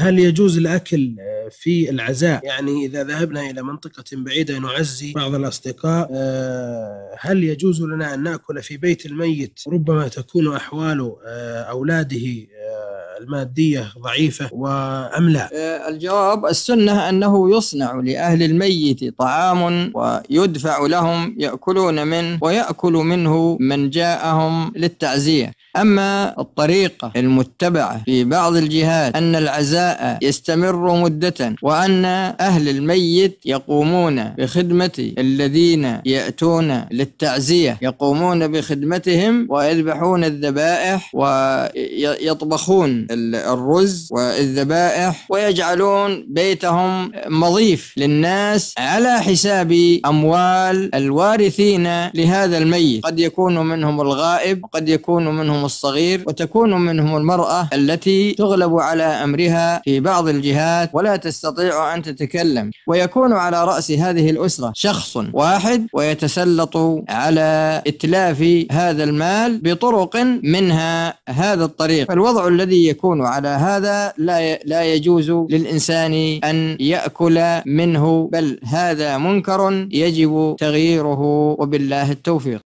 هل يجوز الأكل في العزاء؟ يعني إذا ذهبنا إلى منطقة بعيدة نعزي بعض الأصدقاء، هل يجوز لنا أن نأكل في بيت الميت؟ ربما تكون أحوال أولاده المادية ضعيفة وأم لا؟ الجواب: السنة أنه يصنع لأهل الميت طعام ويدفع لهم يأكلون منه ويأكل منه من جاءهم للتعزية. أما الطريقة المتبعة في بعض الجهات أن العزاء يستمر مدة وأن أهل الميت يقومون بخدمة الذين يأتون للتعزية، يقومون بخدمتهم ويذبحون الذبائح ويطبخون الرز والذبائح ويجعلون بيتهم مضيف للناس على حساب أموال الوارثين لهذا الميت. قد يكون منهم الغائب وقد يكون منهم الصغير وتكون منهم المرأة التي تغلب على أمرها في بعض الجهات ولا تستطيع أن تتكلم، ويكون على رأس هذه الأسرة شخص واحد ويتسلط على إتلاف هذا المال بطرق منها هذا الطريق. فالوضع الذي يكون على هذا لا يجوز للإنسان أن يأكل منه، بل هذا منكر يجب تغييره، وبالله التوفيق.